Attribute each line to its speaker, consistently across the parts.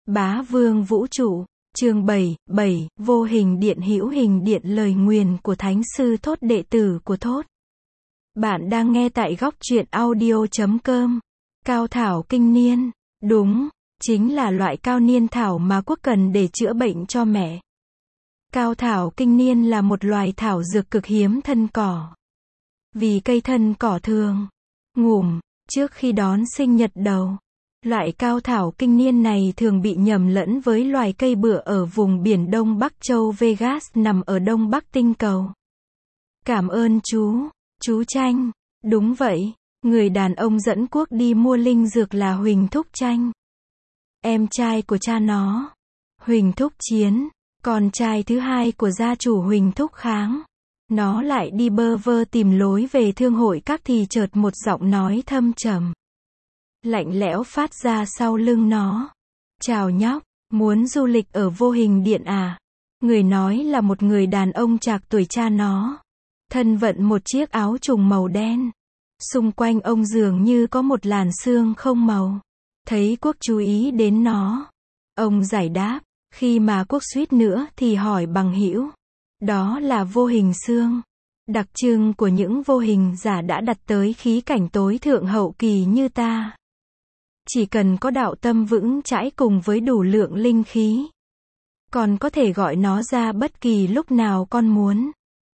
Speaker 1: Bá vương vũ trụ, chương 7, vô hình điện hữu hình điện lời nguyền của Thánh Sư Thốt đệ tử của Thốt. Bạn đang nghe tại góc truyện audio.com. Cao thảo kinh niên, đúng, chính là loại cao niên thảo mà quốc cần để chữa bệnh cho mẹ. Cao thảo kinh niên là một loài thảo dược cực hiếm thân cỏ. Vì cây thân cỏ thường ngủm trước khi đón sinh nhật đầu. Loại cao thảo kinh niên này thường bị nhầm lẫn với loài cây bựa ở vùng biển Đông Bắc châu Vegas nằm ở Đông Bắc tinh cầu. Cảm ơn chú Tranh. Đúng vậy, người đàn ông dẫn Quốc đi mua linh dược là Huỳnh Thúc Tranh. Em trai của cha nó, Huỳnh Thúc Chiến, con trai thứ hai của gia chủ Huỳnh Thúc Kháng. Nó lại đi bơ vơ tìm lối về thương hội các thì chợt một giọng nói thâm trầm, lạnh lẽo phát ra sau lưng nó. Chào nhóc, muốn du lịch ở vô hình điện à? Người nói là một người đàn ông trạc tuổi cha nó. Thân vận một chiếc áo trùng màu đen. Xung quanh ông dường như có một làn sương không màu. Thấy Quốc chú ý đến nó, ông giải đáp, khi mà Quốc suýt nữa thì hỏi bằng hữu. Đó là vô hình xương. Đặc trưng của những vô hình giả đã đặt tới khí cảnh tối thượng hậu kỳ như ta. Chỉ cần có đạo tâm vững chãi cùng với đủ lượng linh khí, còn có thể gọi nó ra bất kỳ lúc nào con muốn.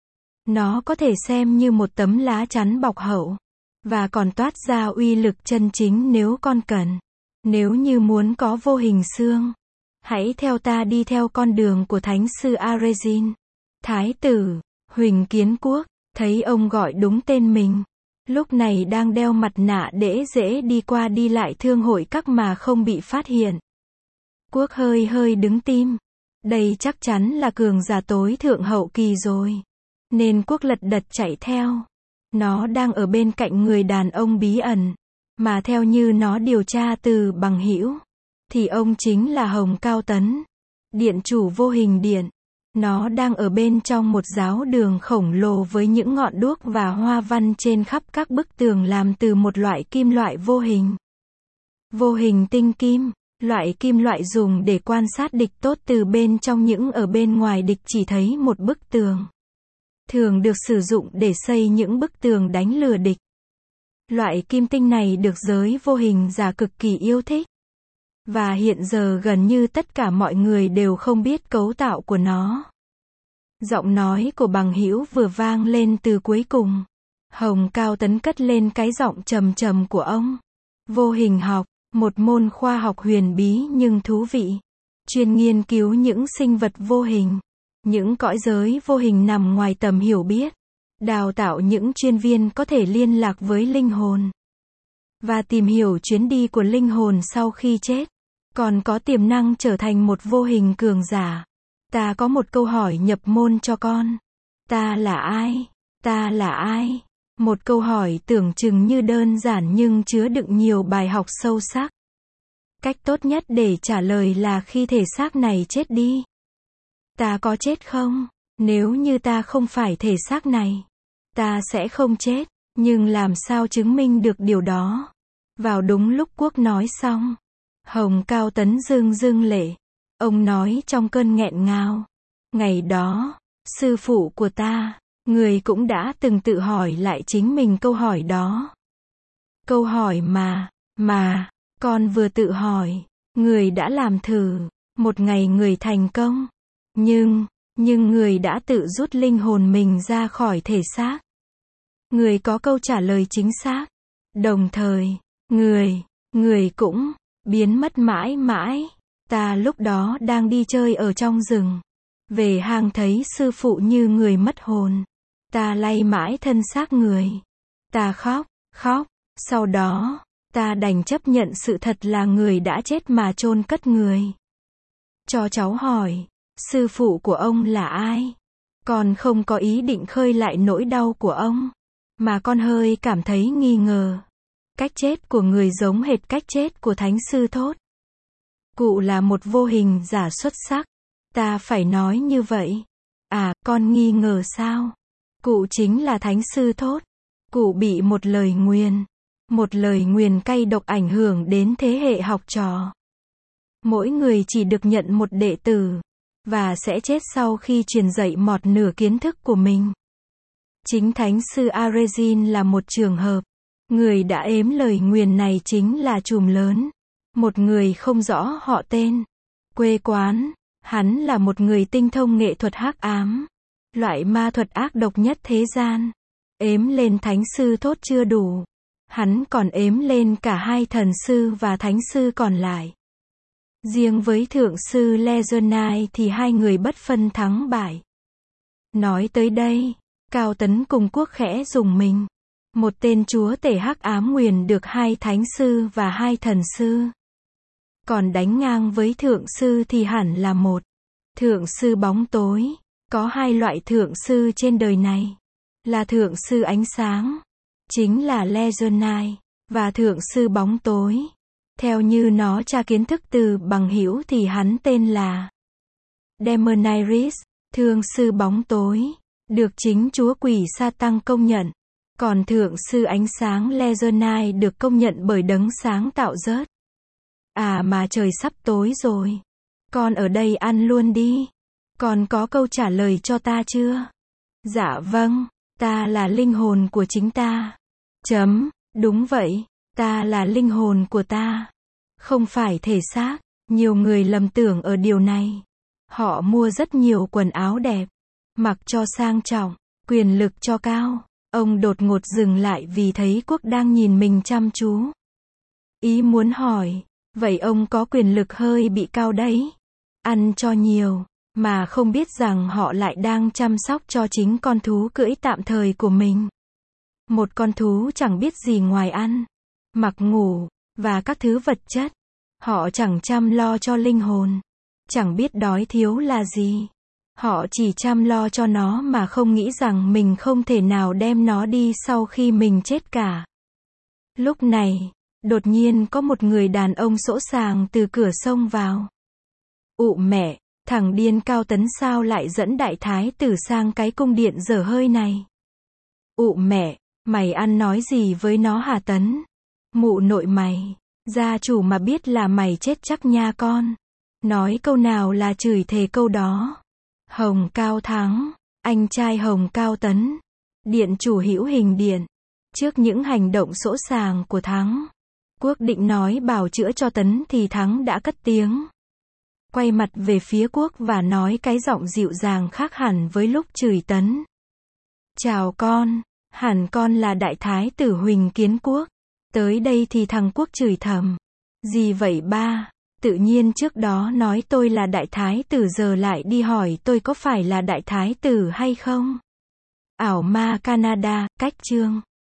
Speaker 1: Nó có thể xem như một tấm lá chắn bọc hậu, và còn toát ra uy lực chân chính nếu con cần. Nếu như muốn có vô hình xương, hãy theo ta đi theo con đường của Thánh sư Arezin. Thái tử Huỳnh Kiến Quốc thấy ông gọi đúng tên mình, lúc này đang đeo mặt nạ để dễ đi qua đi lại thương hội các mà không bị phát hiện. Quốc hơi đứng tim. Đây chắc chắn là cường giả tối thượng hậu kỳ rồi. Nên Quốc lật đật chạy theo. Nó đang ở bên cạnh người đàn ông bí ẩn, mà theo như nó điều tra từ bằng hữu, thì ông chính là Hồng Cao Tấn, điện chủ vô hình điện. Nó đang ở bên trong một giáo đường khổng lồ với những ngọn đuốc và hoa văn trên khắp các bức tường làm từ một loại kim loại vô hình. Vô hình tinh kim, loại kim loại dùng để quan sát địch tốt từ bên trong, những ở bên ngoài địch chỉ thấy một bức tường. Thường được sử dụng để xây những bức tường đánh lừa địch. Loại kim tinh này được giới vô hình giả cực kỳ yêu thích. Và hiện giờ gần như tất cả mọi người đều không biết cấu tạo của nó. Giọng nói của bằng hữu vừa vang lên từ cuối cùng. Hồng Cao Tấn cất lên cái giọng trầm trầm của ông. Vô hình học, một môn khoa học huyền bí nhưng thú vị. Chuyên nghiên cứu những sinh vật vô hình, những cõi giới vô hình nằm ngoài tầm hiểu biết. Đào tạo những chuyên viên có thể liên lạc với linh hồn và tìm hiểu chuyến đi của linh hồn sau khi chết. Còn có tiềm năng trở thành một vô hình cường giả. Ta có một câu hỏi nhập môn cho con. Ta là ai? Ta là ai? Một câu hỏi tưởng chừng như đơn giản nhưng chứa đựng nhiều bài học sâu sắc. Cách tốt nhất để trả lời là khi thể xác này chết đi. Ta có chết không? Nếu như ta không phải thể xác này, ta sẽ không chết. Nhưng làm sao chứng minh được điều đó? Vào đúng lúc Quốc nói xong, Hồng Cao Tấn rưng lệ. Ông nói trong cơn nghẹn ngào. Ngày đó, sư phụ của ta, người cũng đã từng tự hỏi lại chính mình câu hỏi đó. Câu hỏi mà, con vừa tự hỏi, người đã làm thử. Một ngày người thành công. Nhưng người đã tự rút linh hồn mình ra khỏi thể xác. Người có câu trả lời chính xác. Đồng thời, người cũng biến mất mãi mãi. Ta lúc đó đang đi chơi ở trong rừng. Về hang thấy sư phụ như người mất hồn. Ta lay mãi thân xác người. Ta khóc. Sau đó, ta đành chấp nhận sự thật là người đã chết mà chôn cất người. Cho cháu hỏi, sư phụ của ông là ai? Con không có ý định khơi lại nỗi đau của ông, mà con hơi cảm thấy nghi ngờ. Cách chết của người giống hệt cách chết của Thánh sư Thốt. Cụ là một vô hình giả xuất sắc. Ta phải nói như vậy. À, con nghi ngờ sao? Cụ chính là Thánh sư Thốt. Cụ bị một lời nguyền cay độc ảnh hưởng đến thế hệ học trò. Mỗi người chỉ được nhận một đệ tử, và sẽ chết sau khi truyền dạy một nửa kiến thức của mình. Chính Thánh sư Arezin là một trường hợp. Người đã ếm lời nguyền này chính là trùm lớn. Một người không rõ họ tên, quê quán. Hắn là một người tinh thông nghệ thuật hắc ám. Loại ma thuật ác độc nhất thế gian. Ếm lên Thánh sư Thốt chưa đủ. Hắn còn ếm lên cả hai thần sư và thánh sư còn lại. Riêng với thượng sư Lezonai thì hai người bất phân thắng bại. Nói tới đây, Cao Tấn cùng Quốc khẽ rùng mình. Một tên chúa tể hắc ám nguyền được hai thánh sư và hai thần sư. Còn đánh ngang với thượng sư thì hẳn là một thượng sư bóng tối. Có hai loại thượng sư trên đời này. Là thượng sư ánh sáng, chính là Lezonai, và thượng sư bóng tối. Theo như nó tra kiến thức từ bằng hữu thì hắn tên là Demoniris, thương sư bóng tối, được chính chúa quỷ Sa-tăng công nhận. Còn thượng sư ánh sáng Lezonai được công nhận bởi đấng sáng tạo rớt. À mà trời sắp tối rồi. Con ở đây ăn luôn đi. Con có câu trả lời cho ta chưa? Dạ vâng, ta là linh hồn của chính ta. Đúng vậy, ta là linh hồn của ta. Không phải thể xác. Nhiều người lầm tưởng ở điều này. Họ mua rất nhiều quần áo đẹp, mặc cho sang trọng, quyền lực cho cao. Ông đột ngột dừng lại vì thấy Quốc đang nhìn mình chăm chú. Ý muốn hỏi, vậy ông có quyền lực hơi bị cao đấy. Ăn cho nhiều, mà không biết rằng họ lại đang chăm sóc cho chính con thú cưỡi tạm thời của mình. Một con thú chẳng biết gì ngoài ăn, mặc ngủ, và các thứ vật chất. Họ chẳng chăm lo cho linh hồn. Chẳng biết đói thiếu là gì. Họ chỉ chăm lo cho nó mà không nghĩ rằng mình không thể nào đem nó đi sau khi mình chết cả. Lúc này, đột nhiên có một người đàn ông sỗ sàng từ cửa xông vào. Ụ mẹ, thằng điên Cao Tấn sao lại dẫn đại thái tử sang cái cung điện dở hơi này? Ụ mẹ, mày ăn nói gì với nó hả Tấn? Mụ nội mày, gia chủ mà biết là mày chết chắc nha con. Nói câu nào là chửi thề câu đó. Hồng Cao Thắng, anh trai Hồng Cao Tấn, điện chủ hữu hình điện. Trước những hành động sỗ sàng của Thắng, Quốc định nói bào chữa cho Tấn thì Thắng đã cất tiếng. Quay mặt về phía Quốc và nói cái giọng dịu dàng khác hẳn với lúc chửi Tấn. Chào con, hẳn con là đại thái tử Huỳnh Kiến Quốc. Tới đây thì thằng Quốc chửi thầm. Gì vậy ba? Tự nhiên trước đó nói tôi là đại thái tử giờ lại đi hỏi tôi có phải là đại thái tử hay không? Ảo ma Canada, cách chương.